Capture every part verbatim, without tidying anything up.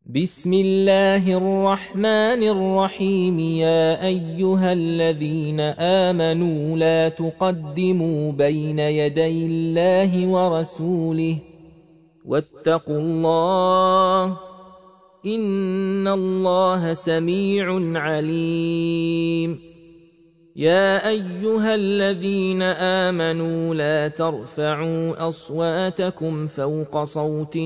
بسم الله الرحمن الرحيم. يا أيها الذين آمنوا لا تقدموا بين يدي الله ورسوله واتقوا الله إن الله سميع عليم. يا أيها الذين آمنوا لا ترفعوا أصواتكم فوق صوت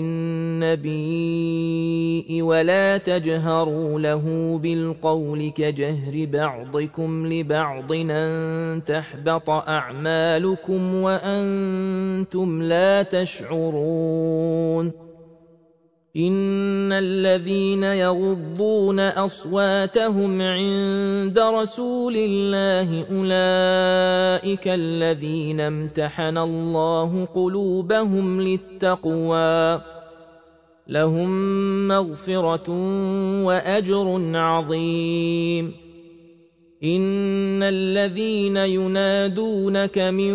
النبي ولا تجهروا له بالقول كجهر بعضكم لبعض أن تحبط أعمالكم وأنتم لا تشعرون. إن الذين يغضون أصواتهم عند رسول الله أولئك الذين امتحن الله قلوبهم للتقوى لهم مغفرة وأجر عظيم. إن الذين ينادونك من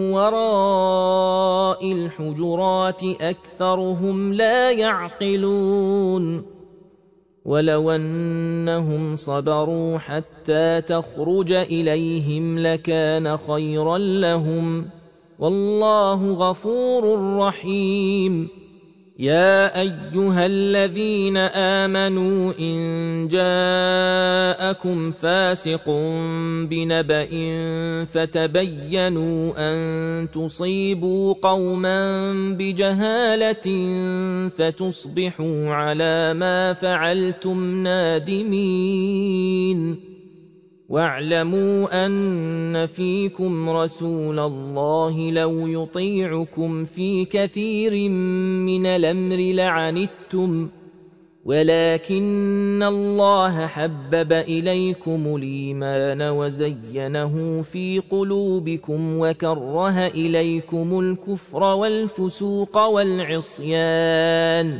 وراء الحجرات أكثرهم لا يعقلون. ولو أنهم صبروا حتى تخرج إليهم لكان خيرا لهم والله غفور رحيم. يا أيها الذين آمنوا إن جاءكم فاسق بنبأ فتبينوا أن تصيبوا قوما بجهالة فتصبحوا على ما فعلتم نادمين. واعلموا أن فيكم رسول الله لو يطيعكم في كثير من الأمر لعنتم ولكن الله حبب إليكم الإيمان وزينه في قلوبكم وكره إليكم الكفر والفسوق والعصيان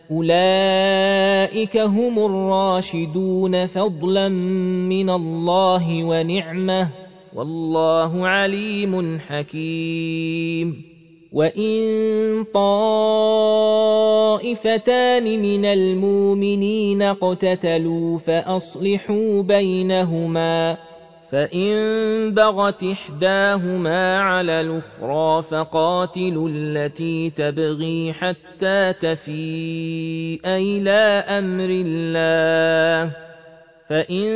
أولئك هم الراشدون فضلا من الله ونعمة والله عليم حكيم. وإن طائفتان من المؤمنين اقتتلوا فأصلحوا بينهما فإن بغت إحداهما على الأخرى فقاتلوا التي تبغي حتى تفيء إلى أمر الله فإن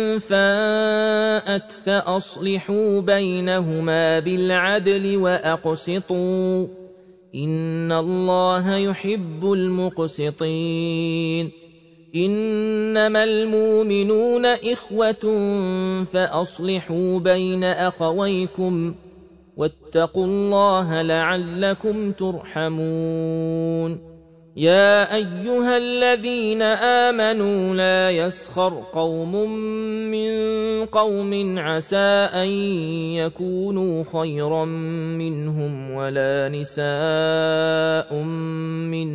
فاءت فأصلحوا بينهما بالعدل وأقسطوا إن الله يحب المقسطين. إنما المؤمنون إخوة فأصلحوا بين أخويكم واتقوا الله لعلكم ترحمون. يا أيها الذين آمنوا لا يسخر قوم من قوم عسى أن يكونوا خيرا منهم ولا نساء من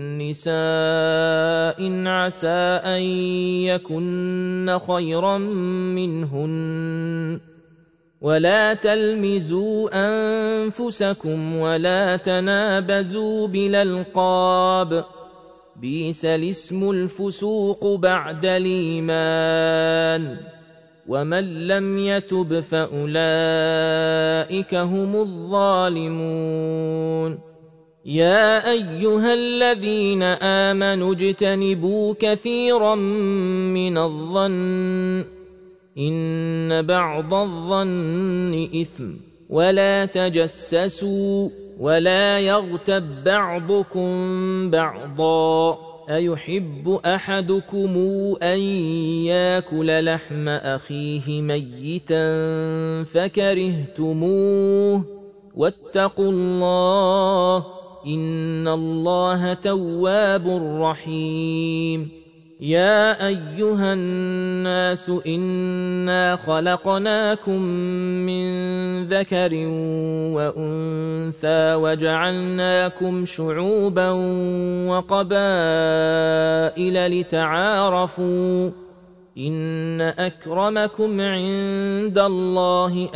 نساء عسى أن يكن خيرا منهن ولا تلمزوا أنفسكم ولا تنابزوا بالألقاب بئس الاسم الفسوق بعد الإيمان ومن لم يتب فأولئك هم الظالمون. يا أيها الذين آمنوا اجتنبوا كثيرا من الظن إن بعض الظن إثم ولا تجسسوا ولا يغتب بعضكم بعضا أيحب أحدكم أن يأكل لحم أخيه ميتا فكرهتموه واتقوا الله إن الله تواب رحيم. يا أيها الناس إنا خلقناكم من ذكر وأنثى وجعلناكم شعوبا وقبائل لتعارفوا إن أكرمكم عند الله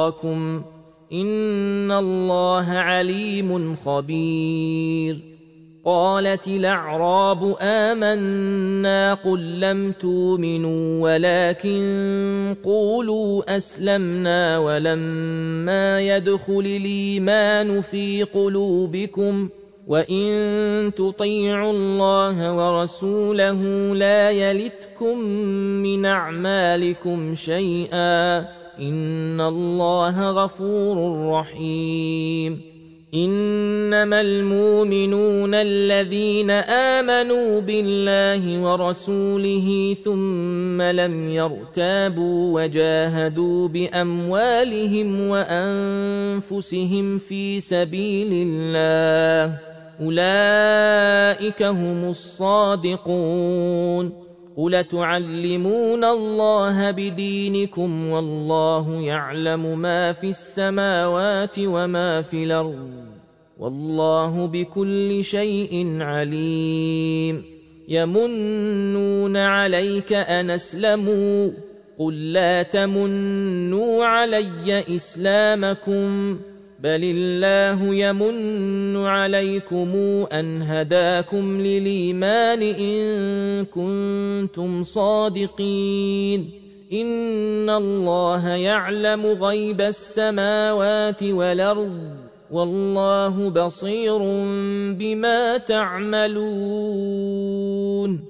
أتقاكم إن الله عليم خبير. قالت الأعراب آمنا قل لم تؤمنوا ولكن قولوا أسلمنا ولما يدخل الإيمان في قلوبكم وإن تطيعوا الله ورسوله لا يلتكم من أعمالكم شيئا إن الله غفور رحيم. إنما المؤمنون الذين آمنوا بالله ورسوله ثم لم يرتابوا وجاهدوا بأموالهم وأنفسهم في سبيل الله أولئك هم الصادقون. قل تعلمون الله بدينكم والله يعلم ما في السماوات وما في الأرض والله بكل شيء عليم. يمنون عليك أن أسلموا قل لا تمنوا علي إسلامكم بل الله يمن عليكم أن هداكم للإيمان إن كنتم صادقين. إن الله يعلم غيب السماوات والأرض والله بصير بما تعملون.